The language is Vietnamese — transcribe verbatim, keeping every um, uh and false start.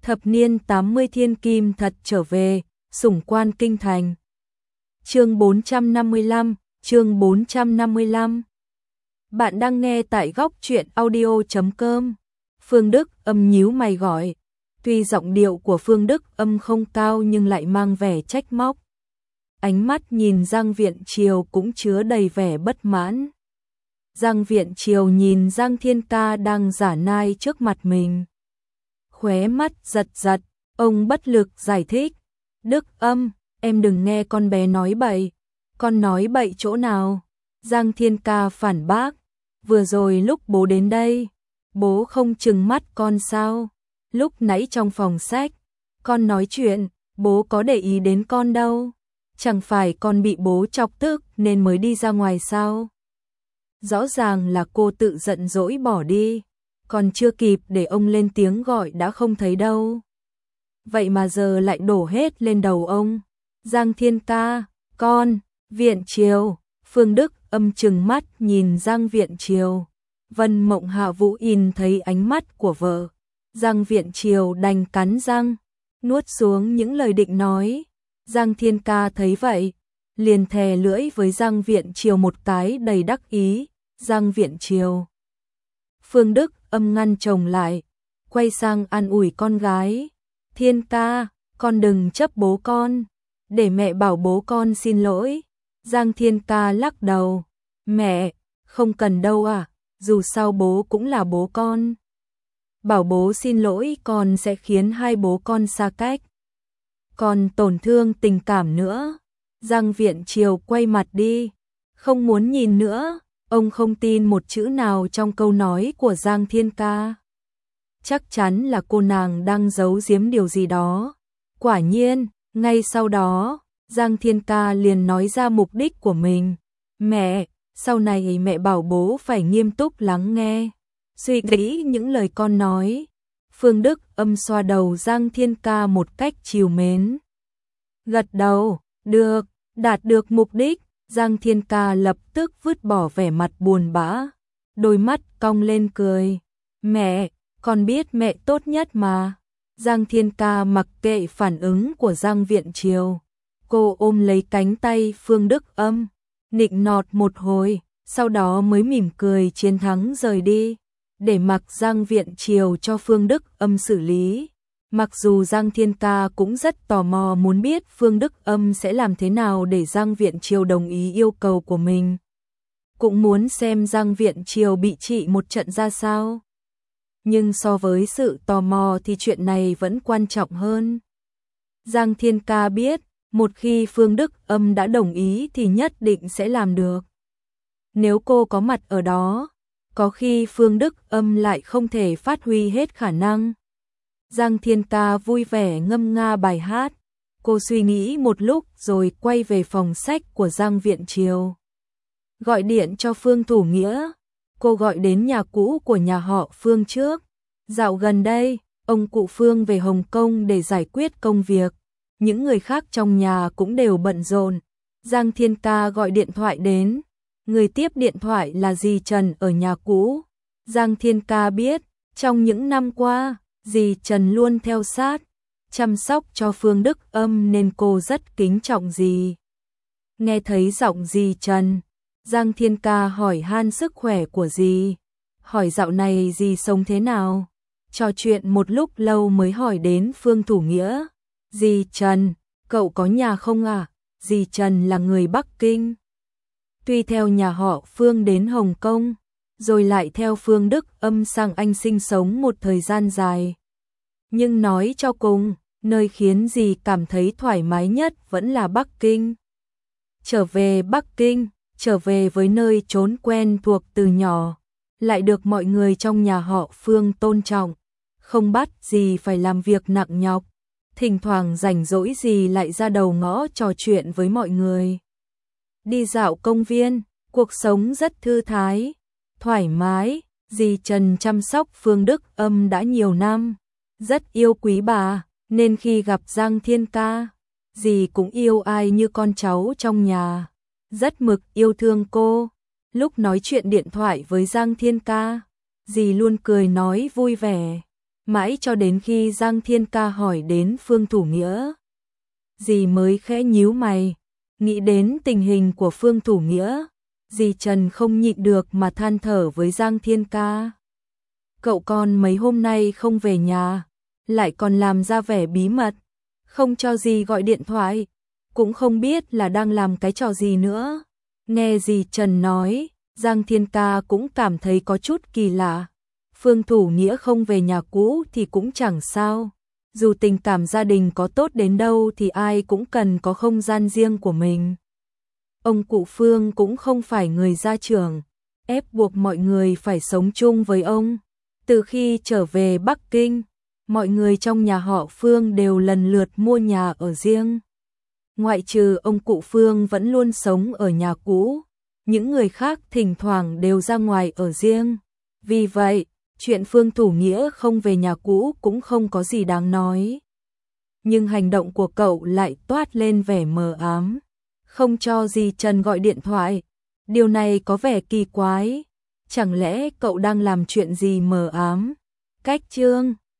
Thập niên tám mươi thiên kim thật trở về, sủng quan kinh thành. Chương bốn trăm năm mươi lăm, chương bốn trăm năm mươi lăm. Bạn đang nghe tại góc truyện audio chấm com. Phương Đức Âm nhíu mày gọi. Tuy giọng điệu của Phương Đức Âm không cao nhưng lại mang vẻ trách móc. Ánh mắt nhìn Giang Viện Triều cũng chứa đầy vẻ bất mãn. Giang Viện Triều nhìn Giang Thiên Ca đang giả nai trước mặt mình. Khóe mắt giật giật, ông bất lực giải thích. Đức Âm, em đừng nghe con bé nói bậy. Con nói bậy chỗ nào? Giang Thiên Ca phản bác. Vừa rồi lúc bố đến đây, bố không trừng mắt con sao? Lúc nãy trong phòng sách, con nói chuyện, bố có để ý đến con đâu. Chẳng phải con bị bố chọc tức nên mới đi ra ngoài sao? Rõ ràng là cô tự giận dỗi bỏ đi. Còn chưa kịp để ông lên tiếng gọi đã không thấy đâu. Vậy mà giờ lại đổ hết lên đầu ông. Giang Thiên Ca, con, Viện Triều. Phương Đức Âm trừng mắt nhìn Giang Viện Triều. Vân Mộng Hạ Vũ in thấy ánh mắt của vợ. Giang Viện Triều đành cắn răng, nuốt xuống những lời định nói. Giang Thiên Ca thấy vậy, liền thè lưỡi với Giang Viện Triều một cái đầy đắc ý. Giang Viện Triều. Phương Đức Âm ngăn chồng lại, quay sang an ủi con gái. Thiên Ca, con đừng chấp bố con, để mẹ bảo bố con xin lỗi. Giang Thiên Ca lắc đầu. Mẹ, không cần đâu à, dù sao bố cũng là bố con. Bảo bố xin lỗi con sẽ khiến hai bố con xa cách. Còn tổn thương tình cảm nữa. Giang Viện Triều quay mặt đi, không muốn nhìn nữa. Ông không tin một chữ nào trong câu nói của Giang Thiên Ca. Chắc chắn là cô nàng đang giấu giếm điều gì đó. Quả nhiên, ngay sau đó, Giang Thiên Ca liền nói ra mục đích của mình. Mẹ, sau này mẹ bảo bố phải nghiêm túc lắng nghe, suy nghĩ những lời con nói. Phương Đức Âm xoa đầu Giang Thiên Ca một cách trìu mến. Gật đầu, được, đạt được mục đích. Giang Thiên Ca lập tức vứt bỏ vẻ mặt buồn bã, đôi mắt cong lên cười. Mẹ, con biết mẹ tốt nhất mà. Giang Thiên Ca mặc kệ phản ứng của Giang Viện Triều. Cô ôm lấy cánh tay Phương Đức Âm, nịnh nọt một hồi, sau đó mới mỉm cười chiến thắng rời đi, để mặc Giang Viện Triều cho Phương Đức Âm xử lý. Mặc dù Giang Thiên Ca cũng rất tò mò muốn biết Phương Đức Âm sẽ làm thế nào để Giang Viện Triều đồng ý yêu cầu của mình. Cũng muốn xem Giang Viện Triều bị trị một trận ra sao. Nhưng so với sự tò mò thì chuyện này vẫn quan trọng hơn. Giang Thiên Ca biết, một khi Phương Đức Âm đã đồng ý thì nhất định sẽ làm được. Nếu cô có mặt ở đó, có khi Phương Đức Âm lại không thể phát huy hết khả năng. Giang Thiên Ca vui vẻ ngâm nga bài hát. Cô suy nghĩ một lúc rồi quay về phòng sách của Giang Viện Triều. Gọi điện cho Phương Thủ Nghĩa. Cô gọi đến nhà cũ của nhà họ Phương trước. Dạo gần đây, ông cụ Phương về Hồng Kông để giải quyết công việc. Những người khác trong nhà cũng đều bận rộn. Giang Thiên Ca gọi điện thoại đến. Người tiếp điện thoại là dì Trần ở nhà cũ. Giang Thiên Ca biết, trong những năm qua, dì Trần luôn theo sát, chăm sóc cho Phương Đức Âm nên cô rất kính trọng dì. Nghe thấy giọng dì Trần, Giang Thiên Ca hỏi han sức khỏe của dì, hỏi dạo này dì sống thế nào. Trò chuyện một lúc lâu mới hỏi đến Phương Thủ Nghĩa. Dì Trần, cậu có nhà không à? Dì Trần là người Bắc Kinh. Tuy theo nhà họ Phương đến Hồng Kông, rồi lại theo Phương Đức Âm sang Anh sinh sống một thời gian dài. Nhưng nói cho cùng, nơi khiến dì cảm thấy thoải mái nhất vẫn là Bắc Kinh. Trở về Bắc Kinh, trở về với nơi trốn quen thuộc từ nhỏ, lại được mọi người trong nhà họ Phương tôn trọng, không bắt dì phải làm việc nặng nhọc. Thỉnh thoảng rảnh rỗi dì lại ra đầu ngõ trò chuyện với mọi người. Đi dạo công viên, cuộc sống rất thư thái, thoải mái. Dì Trần chăm sóc Phương Đức Âm đã nhiều năm, rất yêu quý bà, nên khi gặp Giang Thiên Ca, dì cũng yêu ai như con cháu trong nhà, rất mực yêu thương cô. Lúc nói chuyện điện thoại với Giang Thiên Ca, dì luôn cười nói vui vẻ. Mãi cho đến khi Giang Thiên Ca hỏi đến Phương Thủ Nghĩa, dì mới khẽ nhíu mày, nghĩ đến tình hình của Phương Thủ Nghĩa, dì Trần không nhịn được mà than thở với Giang Thiên Ca. Cậu con mấy hôm nay không về nhà, lại còn làm ra vẻ bí mật, không cho dì gọi điện thoại, cũng không biết là đang làm cái trò gì nữa. Nghe dì Trần nói, Giang Thiên Ca cũng cảm thấy có chút kỳ lạ. Phương Thủ Nghĩa không về nhà cũ thì cũng chẳng sao. Dù tình cảm gia đình có tốt đến đâu thì ai cũng cần có không gian riêng của mình. Ông cụ Phương cũng không phải người gia trưởng, ép buộc mọi người phải sống chung với ông. Từ khi trở về Bắc Kinh, mọi người trong nhà họ Phương đều lần lượt mua nhà ở riêng. Ngoại trừ ông cụ Phương vẫn luôn sống ở nhà cũ, những người khác thỉnh thoảng đều ra ngoài ở riêng. Vì vậy, chuyện Phương Thủ Nghĩa không về nhà cũ cũng không có gì đáng nói. Nhưng hành động của cậu lại toát lên vẻ mờ ám, không cho dì Trần gọi điện thoại. Điều này có vẻ kỳ quái, chẳng lẽ cậu đang làm chuyện gì mờ ám? Cách chương